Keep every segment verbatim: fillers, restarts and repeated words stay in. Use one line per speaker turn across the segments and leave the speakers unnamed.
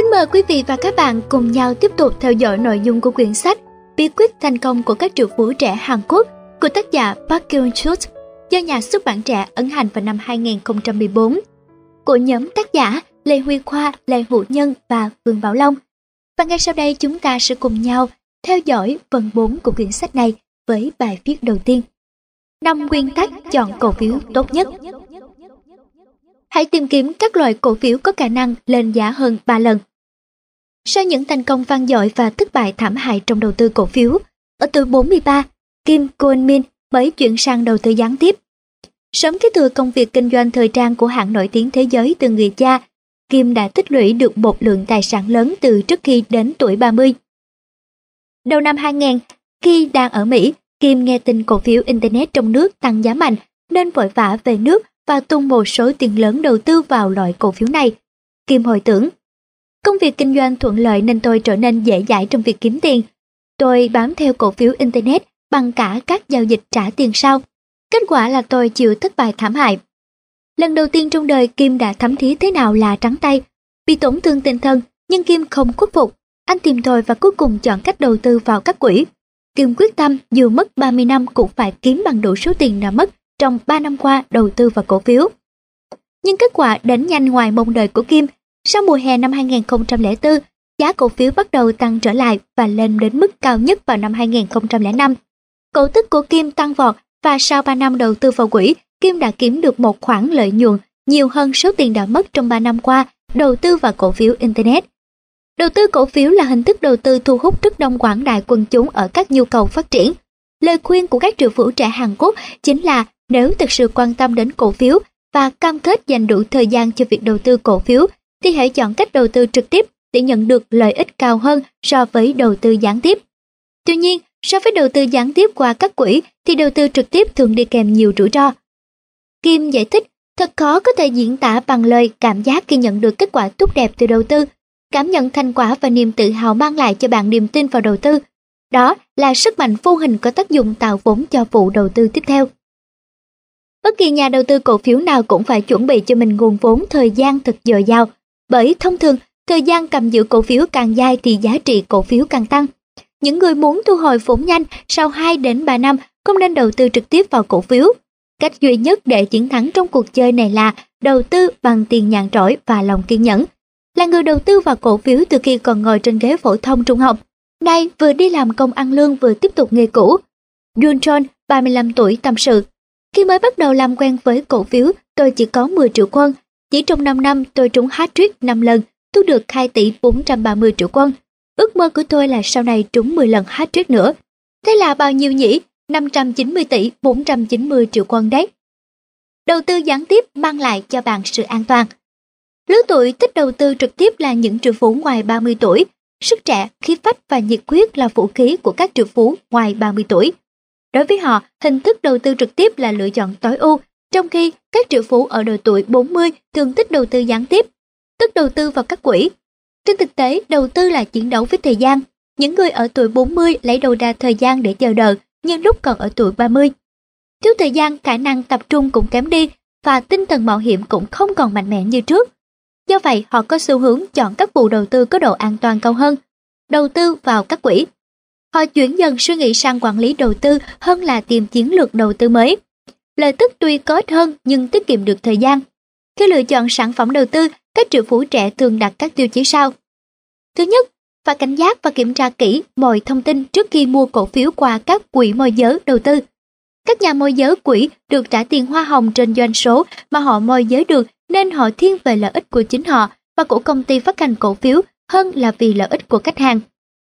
Kính mời quý vị và các bạn cùng nhau tiếp tục theo dõi nội dung của quyển sách Bí quyết thành công của các triệu phú trẻ Hàn Quốc của tác giả Park Kyung-suk do nhà xuất bản Trẻ ấn hành vào năm hai nghìn không trăm mười bốn của nhóm tác giả Lê Huy Khoa, Lê Hữu Nhân và Vương Bảo Long. Và ngay sau đây chúng ta sẽ cùng nhau theo dõi phần bốn của quyển sách này với bài viết đầu tiên. năm nguyên tắc chọn cổ phiếu tốt nhất. Hãy tìm kiếm các loại cổ phiếu có khả năng lên giá hơn ba lần. Sau những thành công vang dội và thất bại thảm hại trong đầu tư cổ phiếu, ở tuổi bốn mươi ba, Kim Kwon-min mới chuyển sang đầu tư gián tiếp. Sớm kế thừa công việc kinh doanh thời trang của hãng nổi tiếng thế giới từ người cha, Kim đã tích lũy được một lượng tài sản lớn từ trước khi đến tuổi ba mươi. Đầu năm hai nghìn, khi đang ở Mỹ, Kim nghe tin cổ phiếu Internet trong nước tăng giá mạnh nên vội vã về nước và tung một số tiền lớn đầu tư vào loại cổ phiếu này. Kim hồi tưởng, công việc kinh doanh thuận lợi nên tôi trở nên dễ dãi trong việc kiếm tiền. Tôi bám theo cổ phiếu Internet bằng cả các giao dịch trả tiền sau. Kết quả là tôi chịu thất bại thảm hại. Lần đầu tiên trong đời Kim đã thấm thía thế nào là trắng tay. Bị tổn thương tinh thần, nhưng Kim không khuất phục. Anh tìm tòi và cuối cùng chọn cách đầu tư vào các quỹ. Kim quyết tâm dù mất ba mươi năm cũng phải kiếm bằng đủ số tiền đã mất trong ba năm qua đầu tư vào cổ phiếu. Nhưng kết quả đến nhanh ngoài mong đợi của Kim. Sau mùa hè năm hai nghìn không trăm lẻ bốn, giá cổ phiếu bắt đầu tăng trở lại và lên đến mức cao nhất vào năm hai nghìn không trăm lẻ năm. Cổ tức của Kim tăng vọt và sau ba năm đầu tư vào quỹ, Kim đã kiếm được một khoản lợi nhuận nhiều hơn số tiền đã mất trong ba năm qua đầu tư vào cổ phiếu Internet. Đầu tư cổ phiếu là hình thức đầu tư thu hút rất đông quảng đại quần chúng ở các nhu cầu phát triển. Lời khuyên của các triệu phú trẻ Hàn Quốc chính là nếu thực sự quan tâm đến cổ phiếu và cam kết dành đủ thời gian cho việc đầu tư cổ phiếu, thì hãy chọn cách đầu tư trực tiếp để nhận được lợi ích cao hơn so với đầu tư gián tiếp. Tuy nhiên, so với đầu tư gián tiếp qua các quỹ thì đầu tư trực tiếp thường đi kèm nhiều rủi ro. Kim giải thích, thật khó có thể diễn tả bằng lời cảm giác khi nhận được kết quả tốt đẹp từ đầu tư. Cảm nhận thành quả và niềm tự hào mang lại cho bạn niềm tin vào đầu tư. Đó là sức mạnh vô hình có tác dụng tạo vốn cho vụ đầu tư tiếp theo. Bất kỳ nhà đầu tư cổ phiếu nào cũng phải chuẩn bị cho mình nguồn vốn thời gian thật dồi dào. Bởi thông thường, thời gian cầm giữ cổ phiếu càng dài thì giá trị cổ phiếu càng tăng. Những người muốn thu hồi vốn nhanh sau hai đến ba năm không nên đầu tư trực tiếp vào cổ phiếu. Cách duy nhất để chiến thắng trong cuộc chơi này là đầu tư bằng tiền nhàn rỗi và lòng kiên nhẫn. Là người đầu tư vào cổ phiếu từ khi còn ngồi trên ghế phổ thông trung học, nay vừa đi làm công ăn lương vừa tiếp tục nghề cũ. Yoon Chon, ba mươi lăm tuổi, tâm sự. Khi mới bắt đầu làm quen với cổ phiếu, tôi chỉ có mười triệu won. Chỉ trong năm năm tôi trúng hat-trick năm lần, thu được hai tỷ bốn trăm ba mươi triệu won. Ước mơ của tôi là sau này trúng mười lần hat-trick nữa. Thế là bao nhiêu nhỉ? năm trăm chín mươi tỷ bốn trăm chín mươi triệu won đấy. Đầu tư gián tiếp mang lại cho bạn sự an toàn. Lứa tuổi thích đầu tư trực tiếp là những triệu phú ngoài ba mươi tuổi. Sức trẻ, khí phách và nhiệt huyết là vũ khí của các triệu phú ngoài ba mươi tuổi. Đối với họ, hình thức đầu tư trực tiếp là lựa chọn tối ưu, trong khi các triệu phú ở độ tuổi bốn mươi thường thích đầu tư gián tiếp, tức đầu tư vào các quỹ. Trên thực tế, đầu tư là chiến đấu với thời gian. Những người ở tuổi bốn mươi lấy đầu ra thời gian để chờ đợi, nhưng lúc còn ở tuổi ba mươi. Thiếu thời gian, khả năng tập trung cũng kém đi, và tinh thần mạo hiểm cũng không còn mạnh mẽ như trước. Do vậy, họ có xu hướng chọn các vụ đầu tư có độ an toàn cao hơn, đầu tư vào các quỹ. Họ chuyển dần suy nghĩ sang quản lý đầu tư hơn là tìm chiến lược đầu tư mới. Lợi tức tuy có ít hơn nhưng tiết kiệm được thời gian. Khi lựa chọn sản phẩm đầu tư, các triệu phú trẻ thường đặt các tiêu chí sau. Thứ nhất, phải cảnh giác và kiểm tra kỹ mọi thông tin trước khi mua cổ phiếu qua các quỹ môi giới đầu tư. Các nhà môi giới quỹ được trả tiền hoa hồng trên doanh số mà họ môi giới được, nên họ thiên về lợi ích của chính họ và của công ty phát hành cổ phiếu hơn là vì lợi ích của khách hàng.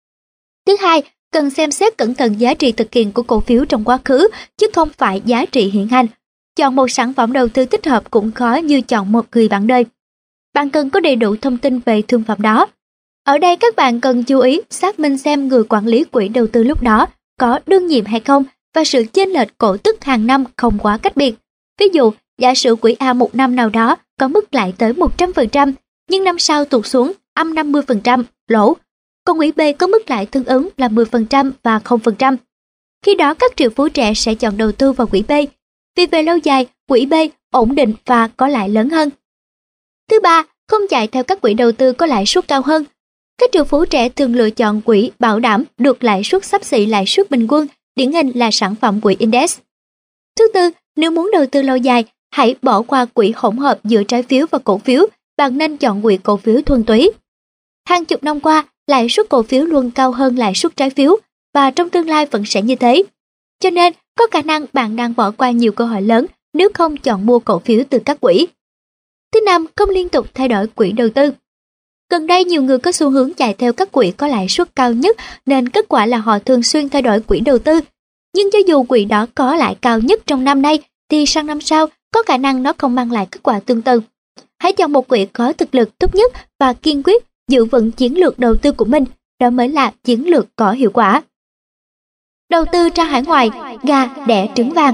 Thứ hai, cần xem xét cẩn thận giá trị thực hiện của cổ phiếu trong quá khứ, chứ không phải giá trị hiện hành. Chọn một sản phẩm đầu tư thích hợp cũng khó như chọn một người bạn đời. Bạn cần có đầy đủ thông tin về thương phẩm đó. Ở đây các bạn cần chú ý xác minh xem người quản lý quỹ đầu tư lúc đó có đương nhiệm hay không và sự chênh lệch cổ tức hàng năm không quá cách biệt. Ví dụ, giả sử quỹ A một năm nào đó có mức lãi tới một trăm phần trăm, nhưng năm sau tụt xuống âm năm mươi phần trăm, lỗ. Còn quỹ B có mức lãi tương ứng là mười phần trăm và không phần trăm. Khi đó các triệu phú trẻ sẽ chọn đầu tư vào quỹ B, vì về lâu dài, quỹ B ổn định và có lãi lớn hơn. Thứ ba, không chạy theo các quỹ đầu tư có lãi suất cao hơn. Các triệu phú trẻ thường lựa chọn quỹ bảo đảm được lãi suất xấp xỉ lãi suất bình quân, điển hình là sản phẩm quỹ index. Thứ tư, nếu muốn đầu tư lâu dài, hãy bỏ qua quỹ hỗn hợp giữa trái phiếu và cổ phiếu, bạn nên chọn quỹ cổ phiếu thuần túy. Hàng chục năm qua, lãi suất cổ phiếu luôn cao hơn lãi suất trái phiếu và trong tương lai vẫn sẽ như thế. Cho nên, có khả năng bạn đang bỏ qua nhiều cơ hội lớn nếu không chọn mua cổ phiếu từ các quỹ. Thứ năm, không liên tục thay đổi quỹ đầu tư. Gần đây nhiều người có xu hướng chạy theo các quỹ có lãi suất cao nhất nên kết quả là họ thường xuyên thay đổi quỹ đầu tư. Nhưng cho dù quỹ đó có lãi cao nhất trong năm nay thì sang năm sau có khả năng nó không mang lại kết quả tương tự. Hãy chọn một quỹ có thực lực tốt nhất và kiên quyết giữ vững chiến lược đầu tư của mình, đó mới là chiến lược có hiệu quả. Đầu tư ra hải ngoại, gà đẻ trứng vàng.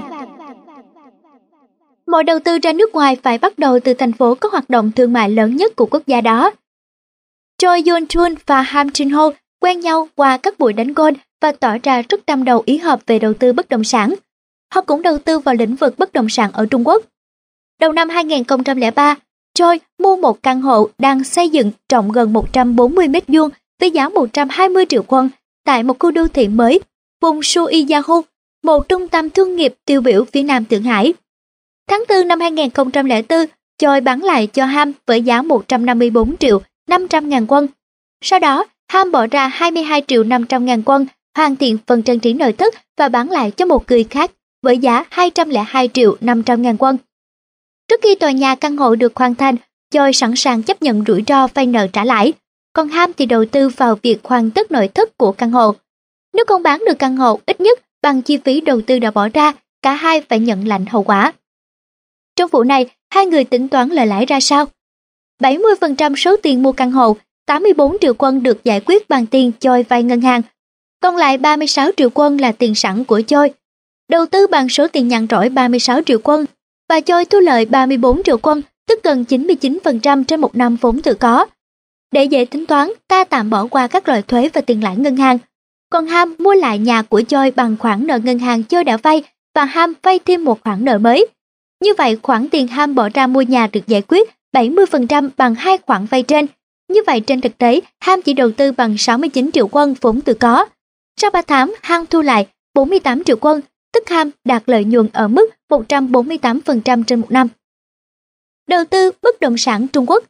Mọi đầu tư ra nước ngoài phải bắt đầu từ thành phố có hoạt động thương mại lớn nhất của quốc gia đó. Choi Yoon-chun và Ham Jin-ho quen nhau qua các buổi đánh golf và tỏ ra rất tâm đầu ý hợp về đầu tư bất động sản. Họ cũng đầu tư vào lĩnh vực bất động sản ở Trung Quốc. Đầu năm hai nghìn không trăm lẻ ba, Choi mua một căn hộ đang xây dựng rộng gần một trăm bốn mươi mét vuông với giá một trăm hai mươi triệu won tại một khu đô thị mới, vùng Suiyahu, một trung tâm thương nghiệp tiêu biểu phía nam Thượng Hải. Tháng tư năm hai nghìn không trăm lẻ bốn, Choi bán lại cho Ham với giá một trăm năm mươi bốn triệu năm trăm ngàn won. Sau đó, Ham bỏ ra hai mươi hai triệu năm trăm ngàn won hoàn thiện phần trang trí nội thất và bán lại cho một người khác với giá hai trăm lẻ hai triệu năm trăm ngàn won. Trước khi tòa nhà căn hộ được hoàn thành, Choi sẵn sàng chấp nhận rủi ro vay nợ trả lãi, còn Ham thì đầu tư vào việc hoàn tất nội thất của căn hộ. Nếu không bán được căn hộ ít nhất bằng chi phí đầu tư đã bỏ ra, cả hai phải nhận lãnh hậu quả. Trong vụ này, hai người tính toán lời lãi ra sao? bảy mươi phần trăm số tiền mua căn hộ, tám mươi bốn triệu won được giải quyết bằng tiền Choi vay ngân hàng. Còn lại ba mươi sáu triệu won là tiền sẵn của Choi. Đầu tư bằng số tiền nhàn rỗi ba mươi sáu triệu won và Choi thu lợi ba mươi bốn triệu won, tức gần chín mươi chín phần trăm trên một năm vốn tự có. Để dễ tính toán, ta tạm bỏ qua các loại thuế và tiền lãi ngân hàng. Còn Ham mua lại nhà của Choi bằng khoản nợ ngân hàng Choi đã vay và Ham vay thêm một khoản nợ mới. Như vậy, khoản tiền Ham bỏ ra mua nhà được giải quyết bảy mươi phần trăm bằng hai khoản vay trên. Như vậy, trên thực tế, Ham chỉ đầu tư bằng sáu mươi chín triệu won vốn tự có. Sau ba tháng, Ham thu lại bốn mươi tám triệu won, tức Ham đạt lợi nhuận ở mức một trăm bốn mươi tám phần trăm trên một năm. Đầu tư bất động sản Trung Quốc.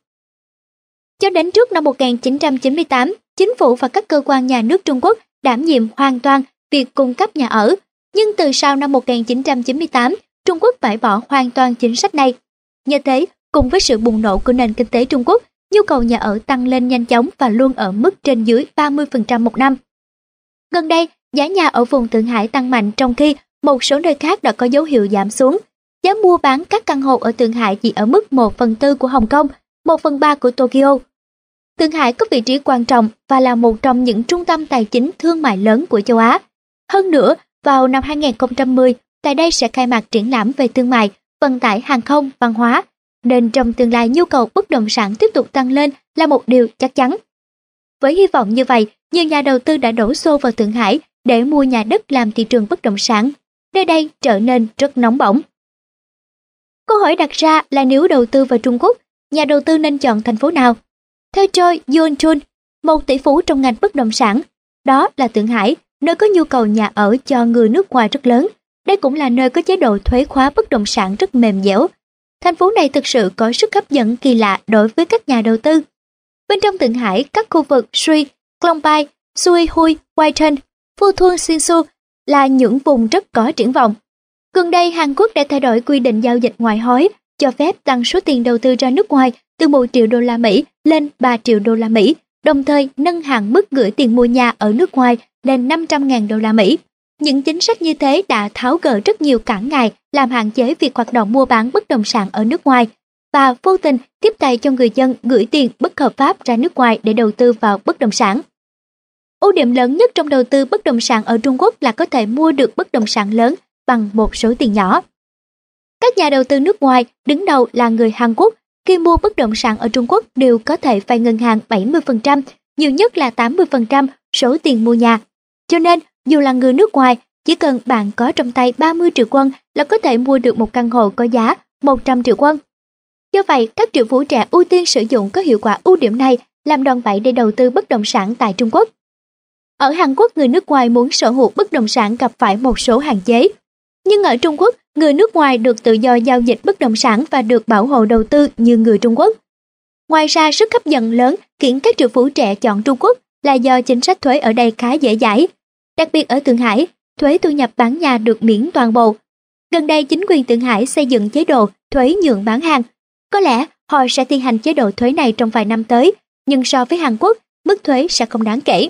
Cho đến trước năm một nghìn chín trăm chín mươi tám, chính phủ và các cơ quan nhà nước Trung Quốc đảm nhiệm hoàn toàn việc cung cấp nhà ở. Nhưng từ sau năm một nghìn chín trăm chín mươi tám, Trung Quốc bãi bỏ hoàn toàn chính sách này. Như thế, cùng với sự bùng nổ của nền kinh tế Trung Quốc, nhu cầu nhà ở tăng lên nhanh chóng và luôn ở mức trên dưới ba mươi phần trăm một năm. Gần đây, giá nhà ở vùng Thượng Hải tăng mạnh trong khi một số nơi khác đã có dấu hiệu giảm xuống. Giá mua bán các căn hộ ở Thượng Hải chỉ ở mức một phần tư của Hồng Kông, một phần ba của Tokyo. Thượng Hải có vị trí quan trọng và là một trong những trung tâm tài chính thương mại lớn của châu Á. Hơn nữa, vào năm hai nghìn không trăm mười, tại đây sẽ khai mạc triển lãm về thương mại, vận tải hàng không, văn hóa, nên trong tương lai nhu cầu bất động sản tiếp tục tăng lên là một điều chắc chắn. Với hy vọng như vậy, nhiều nhà đầu tư đã đổ xô vào Thượng Hải để mua nhà đất làm thị trường bất động sản. Nơi đây trở nên rất nóng bỏng. Câu hỏi đặt ra là nếu đầu tư vào Trung Quốc, nhà đầu tư nên chọn thành phố nào? Theo Choi Yoon-chun, một tỷ phú trong ngành bất động sản, đó là Thượng Hải, nơi có nhu cầu nhà ở cho người nước ngoài rất lớn. Đây cũng là nơi có chế độ thuế khóa bất động sản rất mềm dẻo. Thành phố này thực sự có sức hấp dẫn kỳ lạ đối với các nhà đầu tư. Bên trong Thượng Hải, các khu vực Sui, Klongpai, Sui Hui, Whiten, Phu Thuan Sinsu là những vùng rất có triển vọng. Gần đây, Hàn Quốc đã thay đổi quy định giao dịch ngoại hối, cho phép tăng số tiền đầu tư ra nước ngoài từ một triệu đô la Mỹ lên ba triệu đô la Mỹ, đồng thời nâng hạn mức gửi tiền mua nhà ở nước ngoài lên năm trăm nghìn đô la Mỹ. Những chính sách như thế đã tháo gỡ rất nhiều cản ngại làm hạn chế việc hoạt động mua bán bất động sản ở nước ngoài và vô tình tiếp tay cho người dân gửi tiền bất hợp pháp ra nước ngoài để đầu tư vào bất động sản. Ưu điểm lớn nhất trong đầu tư bất động sản ở Trung Quốc là có thể mua được bất động sản lớn bằng một số tiền nhỏ. Các nhà đầu tư nước ngoài, đứng đầu là người Hàn Quốc, khi mua bất động sản ở Trung Quốc đều có thể vay ngân hàng bảy mươi phần trăm, nhiều nhất là tám mươi phần trăm số tiền mua nhà. Cho nên, dù là người nước ngoài, chỉ cần bạn có trong tay ba mươi triệu won là có thể mua được một căn hộ có giá một trăm triệu won. Do vậy, các triệu phú trẻ ưu tiên sử dụng có hiệu quả ưu điểm này làm đòn bẩy để đầu tư bất động sản tại Trung Quốc. Ở Hàn Quốc, người nước ngoài muốn sở hữu bất động sản gặp phải một số hạn chế. Nhưng ở Trung Quốc, người nước ngoài được tự do giao dịch bất động sản và được bảo hộ đầu tư như người Trung Quốc. Ngoài ra, sức hấp dẫn lớn khiến các triệu phú trẻ chọn Trung Quốc là do chính sách thuế ở đây khá dễ dãi. Đặc biệt ở Thượng Hải, thuế thu nhập bán nhà được miễn toàn bộ. Gần đây, chính quyền Thượng Hải xây dựng chế độ thuế nhượng bán hàng. Có lẽ họ sẽ thi hành chế độ thuế này trong vài năm tới, nhưng so với Hàn Quốc, mức thuế sẽ không đáng kể.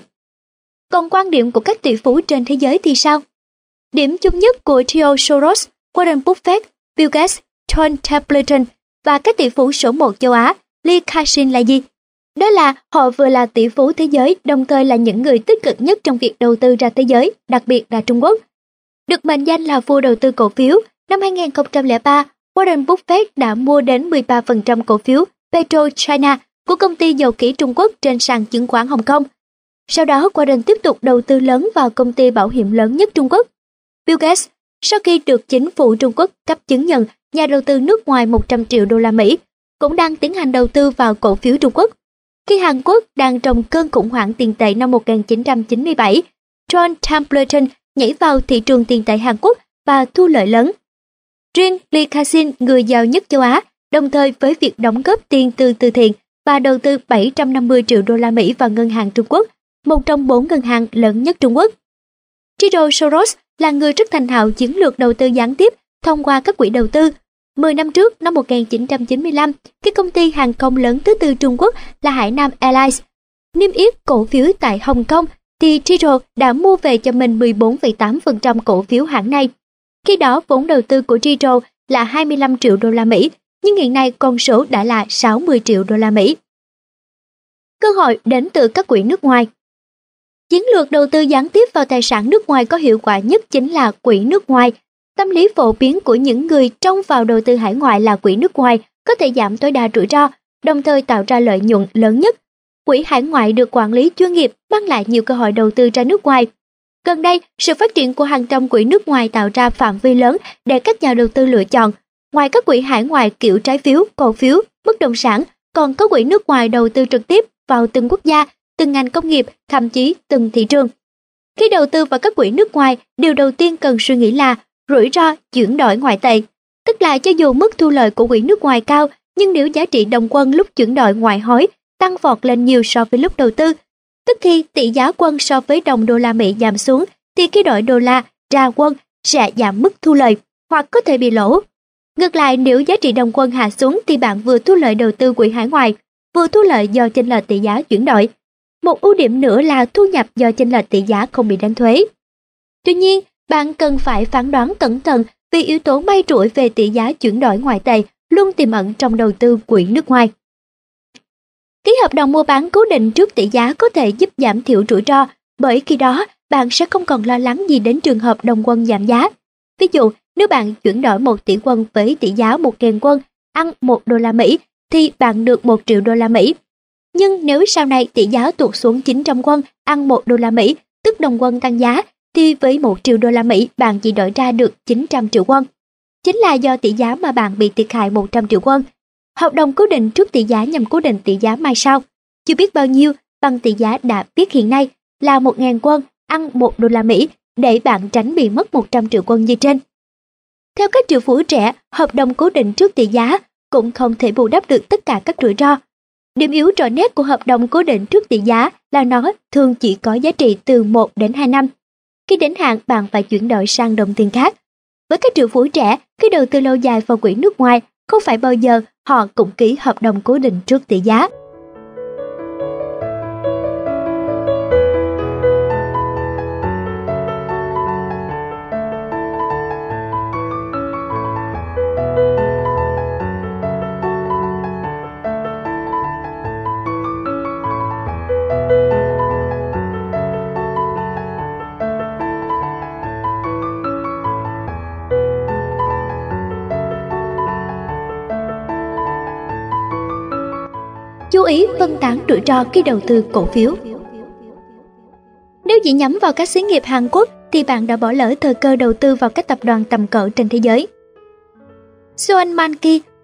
Còn quan điểm của các tỷ phú trên thế giới thì sao? Điểm chung nhất của Theo Soros, Warren Buffett, Bill Gates, John Templeton và các tỷ phú số một châu Á, Lee Ka-shing là gì? Đó là họ vừa là tỷ phú thế giới, đồng thời là những người tích cực nhất trong việc đầu tư ra thế giới, đặc biệt là Trung Quốc. Được mệnh danh là vua đầu tư cổ phiếu, năm hai nghìn không trăm lẻ ba, Warren Buffett đã mua đến mười ba phần trăm cổ phiếu PetroChina của công ty dầu khí Trung Quốc trên sàn chứng khoán Hồng Kông. Sau đó, Warren tiếp tục đầu tư lớn vào công ty bảo hiểm lớn nhất Trung Quốc. Bill Gates, sau khi được chính phủ Trung Quốc cấp chứng nhận nhà đầu tư nước ngoài một trăm triệu đô la Mỹ, cũng đang tiến hành đầu tư vào cổ phiếu Trung Quốc. Khi Hàn Quốc đang trong cơn khủng hoảng tiền tệ năm một nghìn chín trăm chín mươi bảy, John Templeton nhảy vào thị trường tiền tệ Hàn Quốc và thu lợi lớn. Riêng Lee Ka-shing, người giàu nhất châu Á, đồng thời với việc đóng góp tiền từ từ thiện và đầu tư bảy trăm năm mươi triệu đô la Mỹ vào ngân hàng Trung Quốc, một trong bốn ngân hàng lớn nhất Trung Quốc. George Soros là người rất thành thạo chiến lược đầu tư gián tiếp thông qua các quỹ đầu tư. Mười năm trước, năm một nghìn chín trăm chín mươi lăm, cái công ty hàng không lớn thứ tư Trung Quốc là Hải Nam Airlines niêm yết cổ phiếu tại Hồng Kông, thì George đã mua về cho mình mười bốn phẩy tám phần trăm cổ phiếu hãng này. Khi đó, vốn đầu tư của George là hai mươi lăm triệu đô la Mỹ, nhưng hiện nay con số đã là sáu mươi triệu đô la Mỹ. Cơ hội đến từ các quỹ nước ngoài. Chiến lược đầu tư gián tiếp vào tài sản nước ngoài có hiệu quả nhất chính là quỹ nước ngoài. Tâm lý phổ biến của những người trông vào đầu tư hải ngoại là quỹ nước ngoài có thể giảm tối đa rủi ro, đồng thời tạo ra lợi nhuận lớn nhất. Quỹ hải ngoại được quản lý chuyên nghiệp mang lại nhiều cơ hội đầu tư ra nước ngoài. Gần đây, sự phát triển của hàng trăm quỹ nước ngoài tạo ra phạm vi lớn để các nhà đầu tư lựa chọn. Ngoài các quỹ hải ngoại kiểu trái phiếu, cổ phiếu, bất động sản, còn có quỹ nước ngoài đầu tư trực tiếp vào từng quốc gia, từng ngành công nghiệp, thậm chí từng thị trường. Khi đầu tư vào các quỹ nước ngoài, điều đầu tiên cần suy nghĩ là rủi ro chuyển đổi ngoại tệ. Tức là cho dù mức thu lợi của quỹ nước ngoài cao, nhưng nếu giá trị đồng quân lúc chuyển đổi ngoại hối tăng vọt lên nhiều so với lúc đầu tư, tức khi tỷ giá quân so với đồng đô la Mỹ giảm xuống, thì khi đổi đô la ra quân sẽ giảm mức thu lợi hoặc có thể bị lỗ. Ngược lại, nếu giá trị đồng quân hạ xuống thì bạn vừa thu lợi đầu tư quỹ hải ngoại, vừa thu lợi do chênh lệch tỷ giá chuyển đổi. Một ưu điểm nữa là thu nhập do chênh lệch tỷ giá không bị đánh thuế. Tuy nhiên, bạn cần phải phán đoán cẩn thận vì yếu tố may rủi về tỷ giá chuyển đổi ngoại tệ luôn tiềm ẩn trong đầu tư quỹ nước ngoài. Ký hợp đồng mua bán cố định trước tỷ giá có thể giúp giảm thiểu rủi ro, bởi khi đó bạn sẽ không còn lo lắng gì đến trường hợp đồng quân giảm giá. Ví dụ, nếu bạn chuyển đổi một tỷ won với tỷ giá một nghìn won ăn một đô la Mỹ thì bạn được một triệu đô la Mỹ. Nhưng nếu sau này tỷ giá tụt xuống chín trăm won ăn một đô la Mỹ, tức đồng won tăng giá, thì với một triệu đô la Mỹ bạn chỉ đổi ra được chín trăm triệu won. Chính là do tỷ giá mà bạn bị thiệt hại một trăm triệu won. Hợp đồng cố định trước tỷ giá nhằm cố định tỷ giá mai sau, chưa biết bao nhiêu bằng tỷ giá đã biết hiện nay là một nghìn won ăn một đô la Mỹ để bạn tránh bị mất một trăm triệu won như trên. Theo các triệu phú trẻ, hợp đồng cố định trước tỷ giá cũng không thể bù đắp được tất cả các rủi ro. Điểm yếu rõ nét của hợp đồng cố định trước tỷ giá là nó thường chỉ có giá trị từ một đến hai năm. Khi đến hạn, bạn phải chuyển đổi sang đồng tiền khác. Với các triệu phú trẻ, khi đầu tư lâu dài vào quỹ nước ngoài, không phải bao giờ họ cũng ký hợp đồng cố định trước tỷ giá. Chú ý phân tán rủi ro khi đầu tư cổ phiếu. Nếu chỉ nhắm vào các xí nghiệp Hàn Quốc thì bạn đã bỏ lỡ thời cơ đầu tư vào các tập đoàn tầm cỡ trên thế giới. Sean Mankey,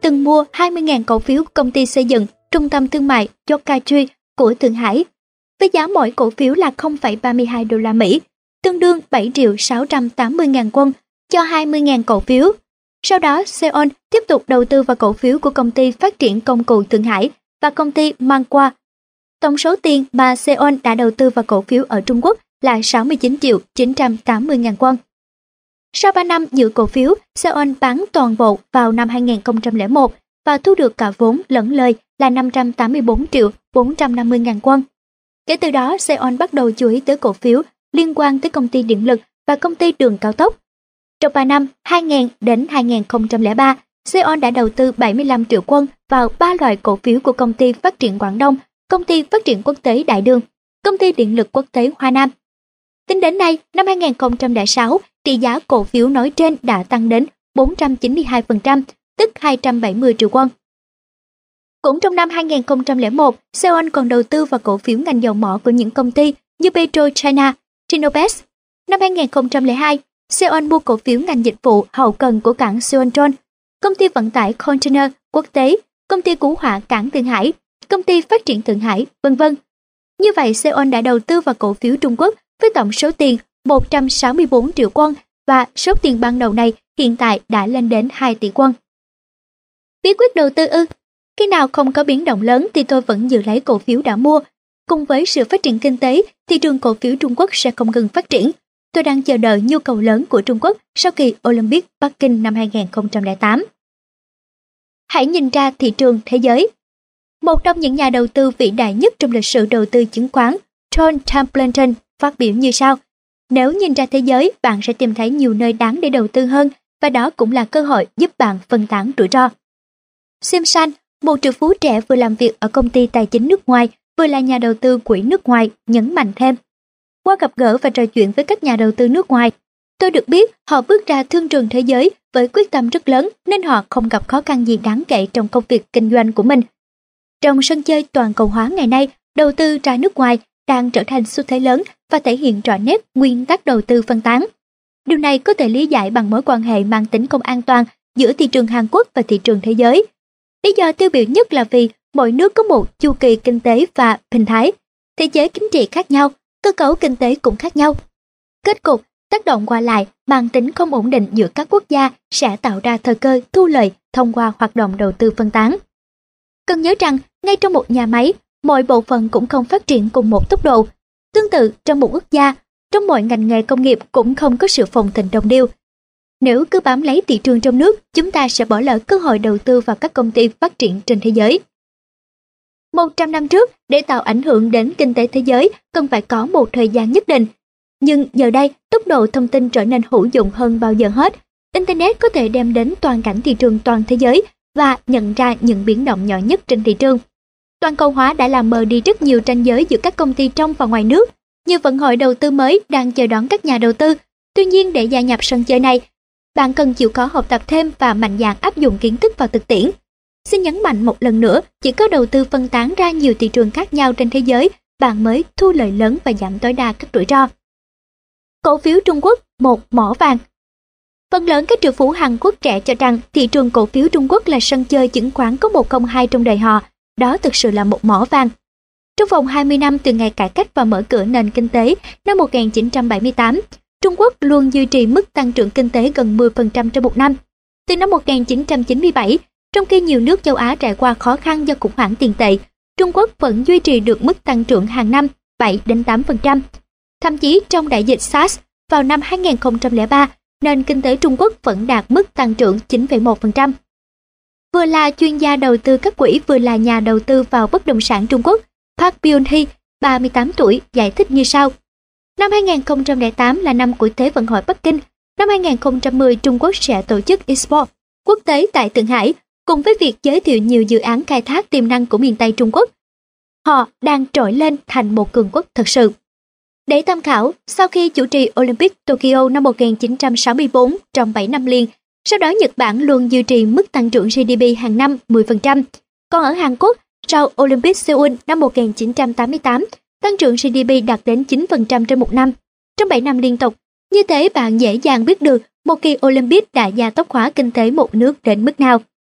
từng mua hai mươi nghìn cổ phiếu công ty xây dựng trung tâm thương mại Yokkaichi của Thượng Hải, với giá mỗi cổ phiếu là không phẩy ba mươi hai đô la Mỹ, tương đương bảy triệu sáu trăm tám mươi ngàn won cho hai mươi nghìn cổ phiếu. Sau đó, Seon tiếp tục đầu tư vào cổ phiếu của công ty phát triển công cụ Thượng Hải và công ty Manhwa. Tổng số tiền mà Seon đã đầu tư vào cổ phiếu ở Trung Quốc là sáu mươi chín triệu chín trăm tám mươi ngàn won. Sau ba năm giữ cổ phiếu, Seon bán toàn bộ vào năm hai nghìn không trăm lẻ một và thu được cả vốn lẫn lời là năm trăm tám mươi bốn triệu bốn trăm năm mươi ngàn won. Kể từ đó, Seon bắt đầu chú ý tới cổ phiếu liên quan tới công ty điện lực và công ty đường cao tốc. Trong ba năm hai nghìn đến hai nghìn không trăm lẻ ba, Seon đã đầu tư bảy mươi lăm triệu won vào ba loại cổ phiếu của công ty phát triển Quảng Đông, công ty phát triển quốc tế Đại Đường, công ty điện lực quốc tế Hoa Nam. Tính đến nay, năm hai nghìn không trăm lẻ sáu, trị giá cổ phiếu nói trên đã tăng đến bốn trăm chín mươi hai phần trăm, tức hai trăm bảy mươi triệu won. Cũng trong năm hai nghìn không trăm lẻ một, Seon còn đầu tư vào cổ phiếu ngành dầu mỏ của những công ty như PetroChina, Sinopec. Năm hai nghìn không trăm lẻ hai, Seon mua cổ phiếu ngành dịch vụ hậu cần của cảng Seontron, công ty vận tải container quốc tế, công ty cứu hỏa cảng Thượng Hải, công ty phát triển Thượng Hải, vân vân. Như vậy, Seon đã đầu tư vào cổ phiếu Trung Quốc với tổng số tiền một trăm sáu mươi bốn triệu won và số tiền ban đầu này hiện tại đã lên đến hai tỷ won. Bí quyết đầu tư ư? Khi nào không có biến động lớn thì tôi vẫn giữ lấy cổ phiếu đã mua. Cùng với sự phát triển kinh tế, thị trường cổ phiếu Trung Quốc sẽ không ngừng phát triển. Tôi đang chờ đợi nhu cầu lớn của Trung Quốc sau kỳ Olympic Bắc Kinh năm hai nghìn không trăm lẻ tám. Hãy nhìn ra thị trường thế giới. Một trong những nhà đầu tư vĩ đại nhất trong lịch sử đầu tư chứng khoán, John Templeton, phát biểu như sau: nếu nhìn ra thế giới, bạn sẽ tìm thấy nhiều nơi đáng để đầu tư hơn, và đó cũng là cơ hội giúp bạn phân tán rủi ro. Simpson, một triệu phú trẻ vừa làm việc ở công ty tài chính nước ngoài, vừa là nhà đầu tư quỹ nước ngoài, nhấn mạnh thêm: qua gặp gỡ và trò chuyện với các nhà đầu tư nước ngoài, tôi được biết họ bước ra thương trường thế giới với quyết tâm rất lớn, nên họ không gặp khó khăn gì đáng kể trong công việc kinh doanh của mình. Trong sân chơi toàn cầu hóa ngày nay, đầu tư ra nước ngoài đang trở thành xu thế lớn và thể hiện rõ nét nguyên tắc đầu tư phân tán. Điều này có thể lý giải bằng mối quan hệ mang tính không an toàn giữa thị trường Hàn Quốc và thị trường thế giới. Lý do tiêu biểu nhất là vì mỗi nước có một chu kỳ kinh tế và hình thái, thế giới chính trị khác nhau, cơ cấu kinh tế cũng khác nhau. Kết cục, tác động qua lại mang tính không ổn định giữa các quốc gia sẽ tạo ra thời cơ thu lợi thông qua hoạt động đầu tư phân tán. Cần nhớ rằng, ngay trong một nhà máy, mọi bộ phận cũng không phát triển cùng một tốc độ. Tương tự, trong một quốc gia, trong mọi ngành nghề công nghiệp cũng không có sự phồn thịnh đồng đều. Nếu cứ bám lấy thị trường trong nước, chúng ta sẽ bỏ lỡ cơ hội đầu tư vào các công ty phát triển trên thế giới. Một trăm năm trước, để tạo ảnh hưởng đến kinh tế thế giới, cần phải có một thời gian nhất định. Nhưng giờ đây, tốc độ thông tin trở nên hữu dụng hơn bao giờ hết. Internet có thể đem đến toàn cảnh thị trường toàn thế giới và nhận ra những biến động nhỏ nhất trên thị trường. Toàn cầu hóa đã làm mờ đi rất nhiều ranh giới giữa các công ty trong và ngoài nước. Nhiều vận hội đầu tư mới đang chờ đón các nhà đầu tư. Tuy nhiên, để gia nhập sân chơi này, bạn cần chịu khó học tập thêm và mạnh dạn áp dụng kiến thức vào thực tiễn. Xin nhấn mạnh một lần nữa, chỉ có đầu tư phân tán ra nhiều thị trường khác nhau trên thế giới, bạn mới thu lợi lớn và giảm tối đa các rủi ro. Cổ phiếu Trung Quốc, một mỏ vàng. Phần lớn các triệu phú Hàn Quốc trẻ cho rằng thị trường cổ phiếu Trung Quốc là sân chơi chứng khoán có một không hai trong đời họ. Đó thực sự là một mỏ vàng. Trong vòng hai mươi năm từ ngày cải cách và mở cửa nền kinh tế năm một nghìn chín trăm bảy mươi tám, Trung Quốc luôn duy trì mức tăng trưởng kinh tế gần mười phần trăm trong một năm. Từ năm một nghìn chín trăm chín mươi bảy, trong khi nhiều nước châu Á trải qua khó khăn do khủng hoảng tiền tệ, Trung Quốc vẫn duy trì được mức tăng trưởng hàng năm bảy đến tám phần trăm. Thậm chí trong đại dịch SARS vào năm hai nghìn không trăm lẻ ba, nền kinh tế Trung Quốc vẫn đạt mức tăng trưởng chín phẩy một phần trăm. Vừa là chuyên gia đầu tư các quỹ, vừa là nhà đầu tư vào bất động sản Trung Quốc, Park Byung-hee, ba mươi tám tuổi, giải thích như sau. Năm hai nghìn không trăm lẻ tám là năm của Thế vận hội Bắc Kinh. Năm hai nghìn không trăm mười, Trung Quốc sẽ tổ chức Expo quốc tế tại Thượng Hải, cùng với việc giới thiệu nhiều dự án khai thác tiềm năng của miền Tây Trung Quốc. Họ đang trỗi lên thành một cường quốc thật sự. Để tham khảo, sau khi chủ trì Olympic Tokyo năm một nghìn chín trăm sáu mươi tư trong bảy năm liền, sau đó Nhật Bản luôn duy trì mức tăng trưởng giê đê pê hàng năm mười phần trăm. Còn ở Hàn Quốc, sau Olympic Seoul năm một nghìn chín trăm tám mươi tám, tăng trưởng giê đê pê đạt đến chín phần trăm trên một năm, trong bảy năm liên tục. Như thế bạn dễ dàng biết được một kỳ Olympic đã gia tốc hóa kinh tế một nước đến mức nào.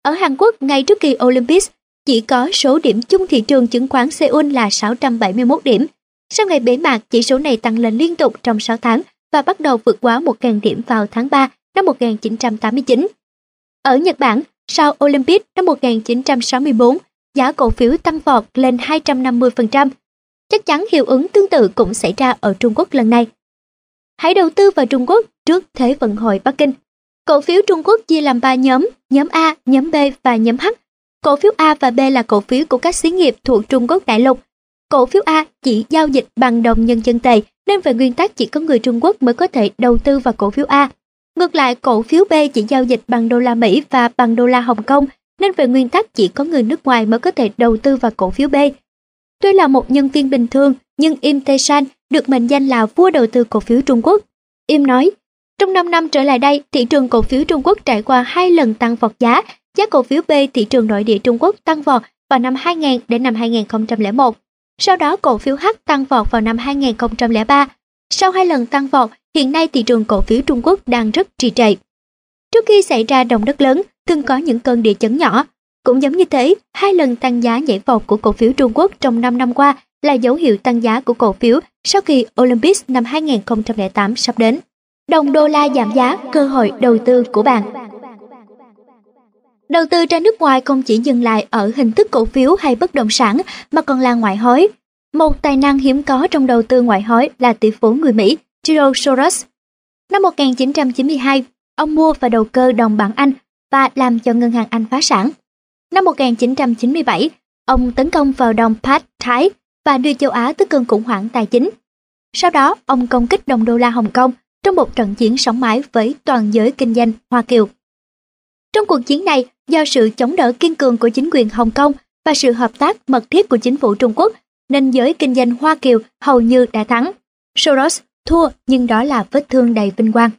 Ở Hàn Quốc, ngay trước kỳ Olympics, chỉ có số điểm chung thị trường chứng khoán Seoul là sáu trăm bảy mươi mốt điểm. Sau ngày bế mạc, chỉ số này tăng lên liên tục trong sáu tháng và bắt đầu vượt quá một nghìn điểm vào tháng ba năm một nghìn chín trăm tám mươi chín. Ở Nhật Bản, sau Olympic năm một nghìn chín trăm sáu mươi tư, giá cổ phiếu tăng vọt lên hai trăm năm mươi phần trăm. Chắc chắn hiệu ứng tương tự cũng xảy ra ở Trung Quốc lần này. Hãy đầu tư vào Trung Quốc trước Thế vận hội Bắc Kinh. Cổ phiếu Trung Quốc chia làm ba nhóm, nhóm A, nhóm B và nhóm H. Cổ phiếu A và B là cổ phiếu của các xí nghiệp thuộc Trung Quốc đại lục. Cổ phiếu A chỉ giao dịch bằng đồng nhân dân tệ, nên về nguyên tắc chỉ có người Trung Quốc mới có thể đầu tư vào cổ phiếu A. Ngược lại, cổ phiếu B chỉ giao dịch bằng đô la Mỹ và bằng đô la Hồng Kông, nên về nguyên tắc chỉ có người nước ngoài mới có thể đầu tư vào cổ phiếu B. Tôi là một nhân viên bình thường, nhưng Im Tae-san được mệnh danh là vua đầu tư cổ phiếu Trung Quốc. Im nói, trong năm năm trở lại đây, thị trường cổ phiếu Trung Quốc trải qua hai lần tăng vọt giá. Giá cổ phiếu B thị trường nội địa Trung Quốc tăng vọt vào năm hai nghìn đến năm hai nghìn không trăm lẻ một. Sau đó cổ phiếu H tăng vọt vào năm hai nghìn không trăm lẻ ba. Sau hai lần tăng vọt, hiện nay thị trường cổ phiếu Trung Quốc đang rất trì trệ. Trước khi xảy ra động đất lớn, thường có những cơn địa chấn nhỏ. Cũng giống như thế, hai lần tăng giá nhảy vọt của cổ phiếu Trung Quốc trong năm năm qua là dấu hiệu tăng giá của cổ phiếu sau kỳ Olympics năm hai nghìn không trăm lẻ tám sắp đến. Đồng đô la giảm giá, cơ hội đầu tư của bạn. Đầu tư ra nước ngoài không chỉ dừng lại ở hình thức cổ phiếu hay bất động sản mà còn là ngoại hối. Một tài năng hiếm có trong đầu tư ngoại hối là tỷ phú người Mỹ George Soros. Năm một nghìn chín trăm chín mươi hai, ông mua và đầu cơ đồng bảng Anh và làm cho ngân hàng Anh phá sản. Năm một nghìn chín trăm chín mươi bảy, ông tấn công vào đồng Pad Thai và đưa châu Á tới cơn khủng hoảng tài chính. Sau đó, ông công kích đồng đô la Hồng Kông trong một trận chiến sống mái với toàn giới kinh doanh Hoa Kiều. Trong cuộc chiến này, do sự chống đỡ kiên cường của chính quyền Hồng Kông và sự hợp tác mật thiết của chính phủ Trung Quốc, nên giới kinh doanh Hoa Kiều hầu như đã thắng. Soros thua, nhưng đó là vết thương đầy vinh quang.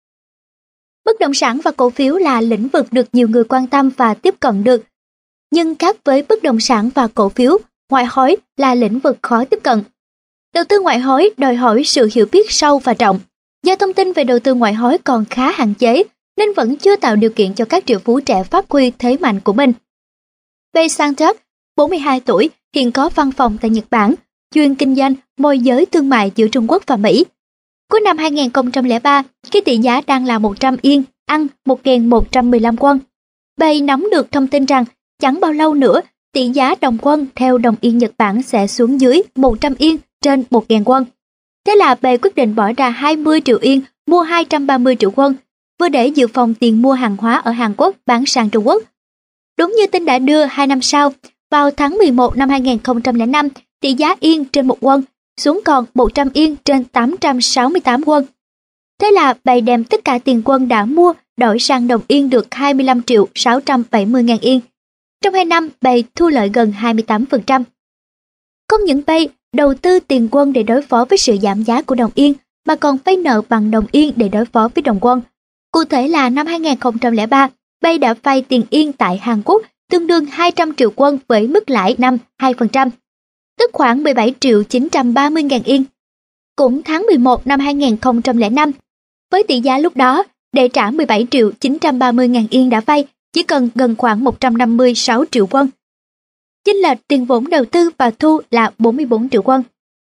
Bất động sản và cổ phiếu là lĩnh vực được nhiều người quan tâm và tiếp cận được. Nhưng khác với bất động sản và cổ phiếu, ngoại hối là lĩnh vực khó tiếp cận. Đầu tư ngoại hối đòi hỏi sự hiểu biết sâu và rộng. Do thông tin về đầu tư ngoại hối còn khá hạn chế, nên vẫn chưa tạo điều kiện cho các triệu phú trẻ phát huy thế mạnh của mình. Bae Sang-tak, bốn mươi hai tuổi, hiện có văn phòng tại Nhật Bản, chuyên kinh doanh môi giới thương mại giữa Trung Quốc và Mỹ. Cuối năm hai nghìn không trăm lẻ ba, khi tỷ giá đang là một trăm yên, ăn một nghìn một trăm mười lăm won, Bae nắm được thông tin rằng chẳng bao lâu nữa tỷ giá đồng won theo đồng yên Nhật Bản sẽ xuống dưới một trăm yên trên một nghìn won. Thế là Bae quyết định bỏ ra hai mươi triệu yên mua hai trăm ba mươi triệu won, vừa để dự phòng tiền mua hàng hóa ở Hàn Quốc bán sang Trung Quốc. Đúng như tin đã đưa, hai năm sau, vào tháng mười một năm hai nghìn không trăm lẻ năm, tỷ giá yên trên một won xuống còn một trăm yên trên tám trăm sáu mươi tám won. Thế là Bae đem tất cả tiền won đã mua đổi sang đồng yên được hai mươi lăm triệu sáu trăm bảy mươi ngàn yên. Trong hai năm, Bae thu lợi gần hai mươi tám phần trăm. Không những Bae đầu tư tiền won để đối phó với sự giảm giá của đồng yên, mà còn vay nợ bằng đồng yên để đối phó với đồng won. Cụ thể là năm hai nghìn không trăm lẻ ba, Bae đã vay tiền yên tại Hàn Quốc tương đương hai trăm triệu won với mức lãi năm hai phần trăm, tức khoảng mười bảy triệu chín trăm ba mươi ngàn yên. Cũng tháng mười một năm hai nghìn không trăm lẻ năm, với tỷ giá lúc đó, để trả mười bảy triệu chín trăm ba mươi ngàn yên đã vay, chỉ cần gần khoảng một trăm năm mươi sáu triệu won. Chênh lệch tiền vốn đầu tư và thu là bốn mươi bốn triệu won.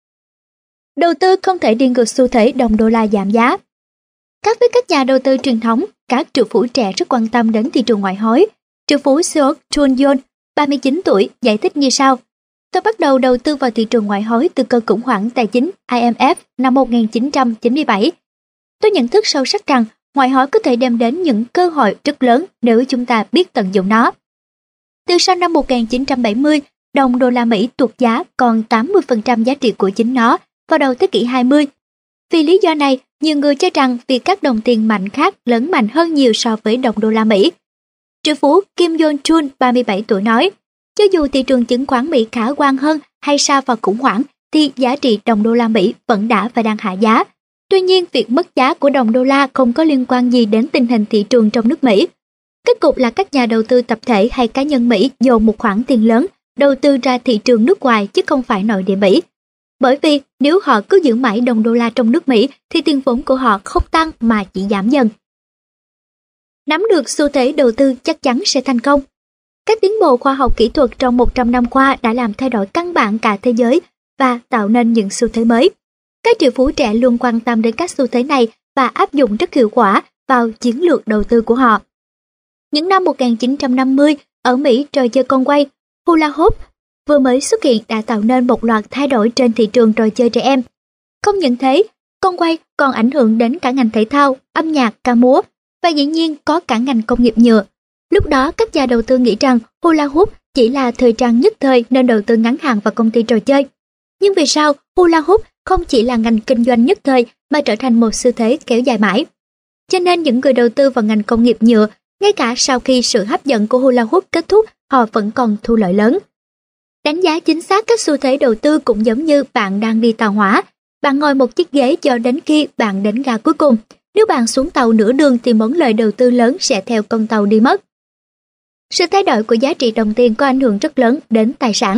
Đầu tư không thể đi ngược xu thế đồng đô la giảm giá. Khác với các nhà đầu tư truyền thống, các triệu phú trẻ rất quan tâm đến thị trường ngoại hối. Triệu phú Seok Chun-yeon, ba mươi chín tuổi, giải thích như sau. Tôi bắt đầu đầu tư vào thị trường ngoại hối từ cơn khủng hoảng tài chính I M F năm một nghìn chín trăm chín mươi bảy. Tôi nhận thức sâu sắc rằng ngoại hối có thể đem đến những cơ hội rất lớn nếu chúng ta biết tận dụng nó. Từ sau năm một nghìn chín trăm bảy mươi, đồng đô la Mỹ tuột giá còn tám mươi phần trăm giá trị của chính nó vào đầu thế kỷ hai mươi. Vì lý do này, nhiều người cho rằng việc các đồng tiền mạnh khác lớn mạnh hơn nhiều so với đồng đô la Mỹ. Triệu phú Kim Yong-chun, ba mươi bảy tuổi nói, cho dù thị trường chứng khoán Mỹ khả quan hơn hay sa vào khủng hoảng, thì giá trị đồng đô la Mỹ vẫn đã và đang hạ giá. Tuy nhiên, việc mất giá của đồng đô la không có liên quan gì đến tình hình thị trường trong nước Mỹ. Kết cục là các nhà đầu tư tập thể hay cá nhân Mỹ dồn một khoản tiền lớn đầu tư ra thị trường nước ngoài chứ không phải nội địa Mỹ. Bởi vì nếu họ cứ giữ mãi đồng đô la trong nước Mỹ thì tiền vốn của họ không tăng mà chỉ giảm dần. Nắm được xu thế đầu tư chắc chắn sẽ thành công. Các tiến bộ khoa học kỹ thuật trong một trăm năm qua đã làm thay đổi căn bản cả thế giới và tạo nên những xu thế mới. Các triệu phú trẻ luôn quan tâm đến các xu thế này và áp dụng rất hiệu quả vào chiến lược đầu tư của họ. Những năm một nghìn chín trăm năm mươi, ở Mỹ, trò chơi con quay, hula hoop vừa mới xuất hiện đã tạo nên một loạt thay đổi trên thị trường trò chơi trẻ em. Không những thế, con quay còn ảnh hưởng đến cả ngành thể thao, âm nhạc, ca múa và dĩ nhiên có cả ngành công nghiệp nhựa. Lúc đó các nhà đầu tư nghĩ rằng hula hoop chỉ là thời trang nhất thời nên đầu tư ngắn hạn vào công ty trò chơi. Nhưng vì sao hula hoop không chỉ là ngành kinh doanh nhất thời mà trở thành một xu thế kéo dài mãi? Cho nên những người đầu tư vào ngành công nghiệp nhựa, ngay cả sau khi sự hấp dẫn của hula hoop kết thúc, họ vẫn còn thu lợi lớn. Đánh giá chính xác các xu thế đầu tư cũng giống như bạn đang đi tàu hỏa. Bạn ngồi một chiếc ghế cho đến khi bạn đến ga cuối cùng. Nếu bạn xuống tàu nửa đường thì món lời đầu tư lớn sẽ theo con tàu đi mất. Sự thay đổi của giá trị đồng tiền có ảnh hưởng rất lớn đến tài sản.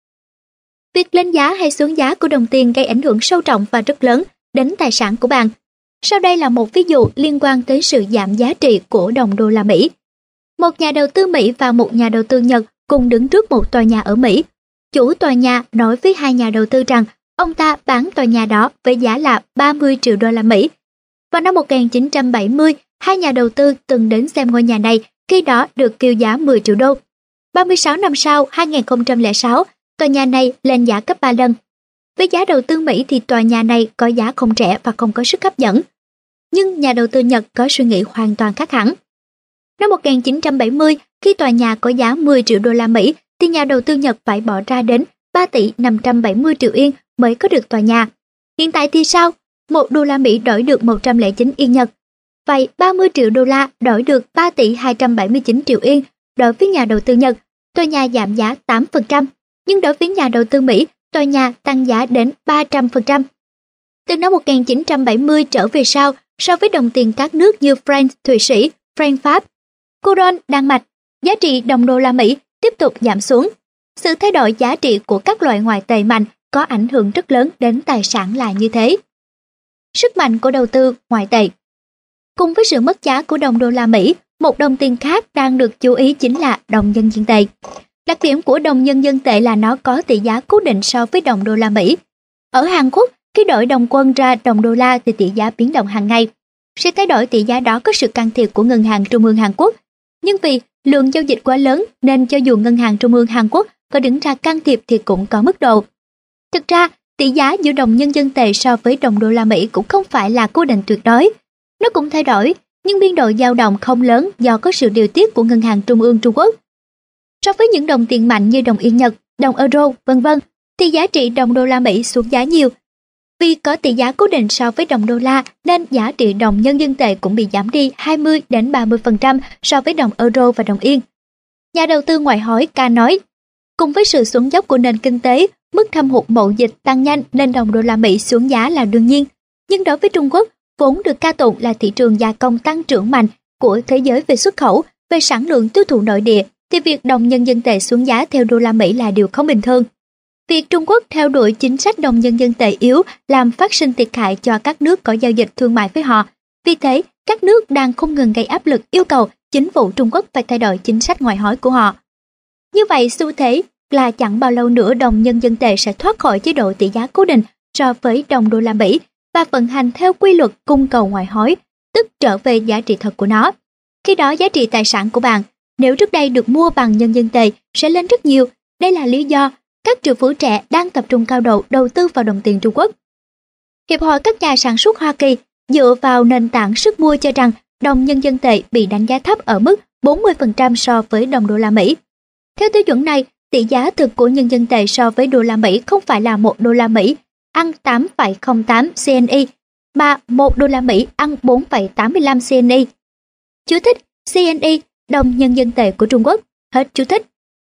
Việc lên giá hay xuống giá của đồng tiền gây ảnh hưởng sâu trọng và rất lớn đến tài sản của bạn. Sau đây là một ví dụ liên quan tới sự giảm giá trị của đồng đô la Mỹ. Một nhà đầu tư Mỹ và một nhà đầu tư Nhật cùng đứng trước một tòa nhà ở Mỹ. Chủ tòa nhà nói với hai nhà đầu tư rằng ông ta bán tòa nhà đó với giá là ba mươi triệu đô la Mỹ. Vào năm một nghìn chín trăm bảy mươi, hai nhà đầu tư từng đến xem ngôi nhà này, khi đó được kêu giá mười triệu đô. ba mươi sáu năm sau, hai nghìn không trăm lẻ sáu, tòa nhà này lên giá gấp ba lần. Với giá đầu tư Mỹ thì tòa nhà này có giá không rẻ và không có sức hấp dẫn. Nhưng nhà đầu tư Nhật có suy nghĩ hoàn toàn khác hẳn. Năm một nghìn chín trăm bảy mươi, khi tòa nhà có giá mười triệu đô la Mỹ, thì nhà đầu tư Nhật phải bỏ ra đến ba tỷ năm trăm bảy mươi triệu yên mới có được tòa nhà. Hiện tại thì sao? Một đô la Mỹ đổi được một trăm lẻ chín yên Nhật. Vậy ba mươi triệu đô la đổi được ba tỷ hai trăm bảy mươi chín triệu yên. Đối với nhà đầu tư Nhật, tòa nhà giảm giá tám phần trăm. Nhưng đối với nhà đầu tư Mỹ, tòa nhà tăng giá đến ba trăm phần trăm. Từ năm một nghìn chín trăm bảy mươi trở về sau, so với đồng tiền các nước như franc Thụy Sĩ, franc Pháp, Coron Đan Mạch, giá trị đồng đô la Mỹ tiếp tục giảm xuống. Sự thay đổi giá trị của các loại ngoại tệ mạnh có ảnh hưởng rất lớn đến tài sản là như thế. Sức mạnh của đầu tư ngoại tệ. Cùng với sự mất giá của đồng đô la Mỹ, một đồng tiền khác đang được chú ý chính là đồng nhân dân tệ. Đặc điểm của đồng nhân dân tệ là nó có tỷ giá cố định so với đồng đô la Mỹ. Ở Hàn Quốc, khi đổi đồng quân ra đồng đô la thì tỷ giá biến động hàng ngày. Sự thay đổi tỷ giá đó có sự can thiệp của Ngân hàng Trung ương Hàn Quốc. Nhưng vì lượng giao dịch quá lớn nên cho dù Ngân hàng Trung ương Hàn Quốc có đứng ra can thiệp thì cũng có mức độ. Thực ra, tỷ giá giữa đồng nhân dân tệ so với đồng đô la Mỹ cũng không phải là cố định tuyệt đối. Nó cũng thay đổi, nhưng biên độ dao động không lớn do có sự điều tiết của Ngân hàng Trung ương Trung Quốc. So với những đồng tiền mạnh như đồng yên Nhật, đồng euro, vân vân, thì giá trị đồng đô la Mỹ xuống giá nhiều. Vì có tỷ giá cố định so với đồng đô la nên giá trị đồng nhân dân tệ cũng bị giảm đi hai mươi đến ba mươi phần trăm so với đồng euro và đồng yên. Nhà đầu tư ngoại hối K nói, cùng với sự xuống dốc của nền kinh tế, mức thâm hụt mậu dịch tăng nhanh nên đồng đô la Mỹ xuống giá là đương nhiên. Nhưng đối với Trung Quốc, vốn được ca tụng là thị trường gia công tăng trưởng mạnh của thế giới về xuất khẩu, về sản lượng tiêu thụ nội địa, thì việc đồng nhân dân tệ xuống giá theo đô la Mỹ là điều không bình thường. Việc Trung Quốc theo đuổi chính sách đồng nhân dân tệ yếu làm phát sinh thiệt hại cho các nước có giao dịch thương mại với họ. Vì thế, các nước đang không ngừng gây áp lực yêu cầu chính phủ Trung Quốc phải thay đổi chính sách ngoại hối của họ. Như vậy, xu thế là chẳng bao lâu nữa đồng nhân dân tệ sẽ thoát khỏi chế độ tỷ giá cố định so với đồng đô la Mỹ và vận hành theo quy luật cung cầu ngoại hối, tức trở về giá trị thật của nó. Khi đó giá trị tài sản của bạn, nếu trước đây được mua bằng nhân dân tệ, sẽ lên rất nhiều. Đây là lý do các triệu phú trẻ đang tập trung cao độ đầu tư vào đồng tiền Trung Quốc. Hiệp hội các nhà sản xuất Hoa Kỳ dựa vào nền tảng sức mua cho rằng đồng nhân dân tệ bị đánh giá thấp ở mức bốn mươi phần trăm so với đồng đô la Mỹ. Theo tiêu chuẩn này, tỷ giá thực của nhân dân tệ so với đô la Mỹ không phải là một đô la Mỹ ăn tám phẩy không tám xê en i, mà một đô la Mỹ ăn bốn phẩy tám mươi lăm xê en i. Chú thích xê en i, đồng nhân dân tệ của Trung Quốc, hết chú thích.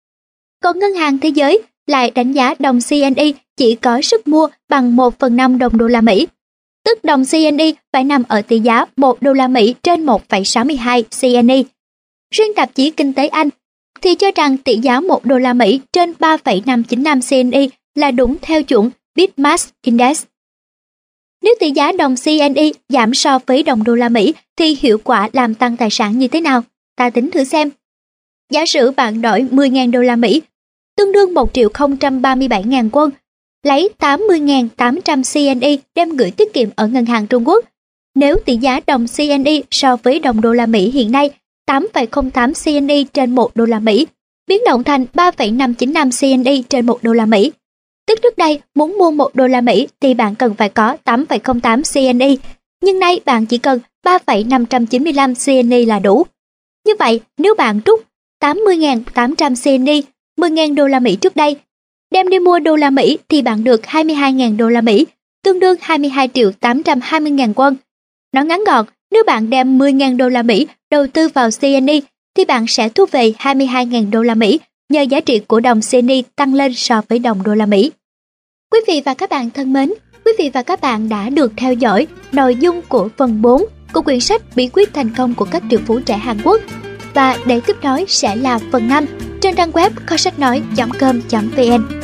Còn Ngân hàng Thế giới lại đánh giá đồng xê en i chỉ có sức mua bằng một phần năm đồng đô la Mỹ, tức đồng xê en i phải nằm ở tỷ giá một đô la Mỹ trên một phẩy sáu mươi hai xê en i. Riêng tạp chí Kinh tế Anh thì cho rằng tỷ giá một đô la Mỹ trên ba phẩy năm chín năm xê en i là đúng theo chuẩn Bitmax Index. Nếu tỷ giá đồng xê en e giảm so với đồng đô la Mỹ thì hiệu quả làm tăng tài sản như thế nào? Ta tính thử xem. Giả sử bạn đổi mười nghìn đô la Mỹ, tương đương một triệu không trăm ba mươi bảy nghìn won, lấy tám mươi nghìn tám trăm xê en e đem gửi tiết kiệm ở ngân hàng Trung Quốc. Nếu tỷ giá đồng xê en e so với đồng đô la Mỹ hiện nay tám phẩy không tám xê en e trên một đô la Mỹ, biến động thành ba phẩy năm chín năm xê en e trên một đô la Mỹ. Tức trước đây muốn mua một đô la Mỹ thì bạn cần phải có tám phẩy không tám xê en e, nhưng nay bạn chỉ cần ba phẩy năm chín lăm xê en e là đủ. Như vậy, nếu bạn rút tám mươi nghìn tám trăm xê en e, mười nghìn đô la Mỹ trước đây, đem đi mua đô la Mỹ thì bạn được hai mươi hai nghìn đô la Mỹ, tương đương hai mươi hai triệu tám trăm hai mươi nghìn won. Nói ngắn gọn, nếu bạn đem mười nghìn đô la Mỹ đầu tư vào xê en e thì bạn sẽ thu về hai mươi hai nghìn đô la Mỹ nhờ giá trị của đồng xê en e tăng lên so với đồng đô la Mỹ. Quý vị và các bạn thân mến, quý vị và các bạn đã được theo dõi nội dung của phần bốn của quyển sách Bí quyết thành công của các triệu phú trẻ Hàn Quốc. Và để tiếp nối sẽ là phần năm trên trang web kho sách nói chấm com chấm vn.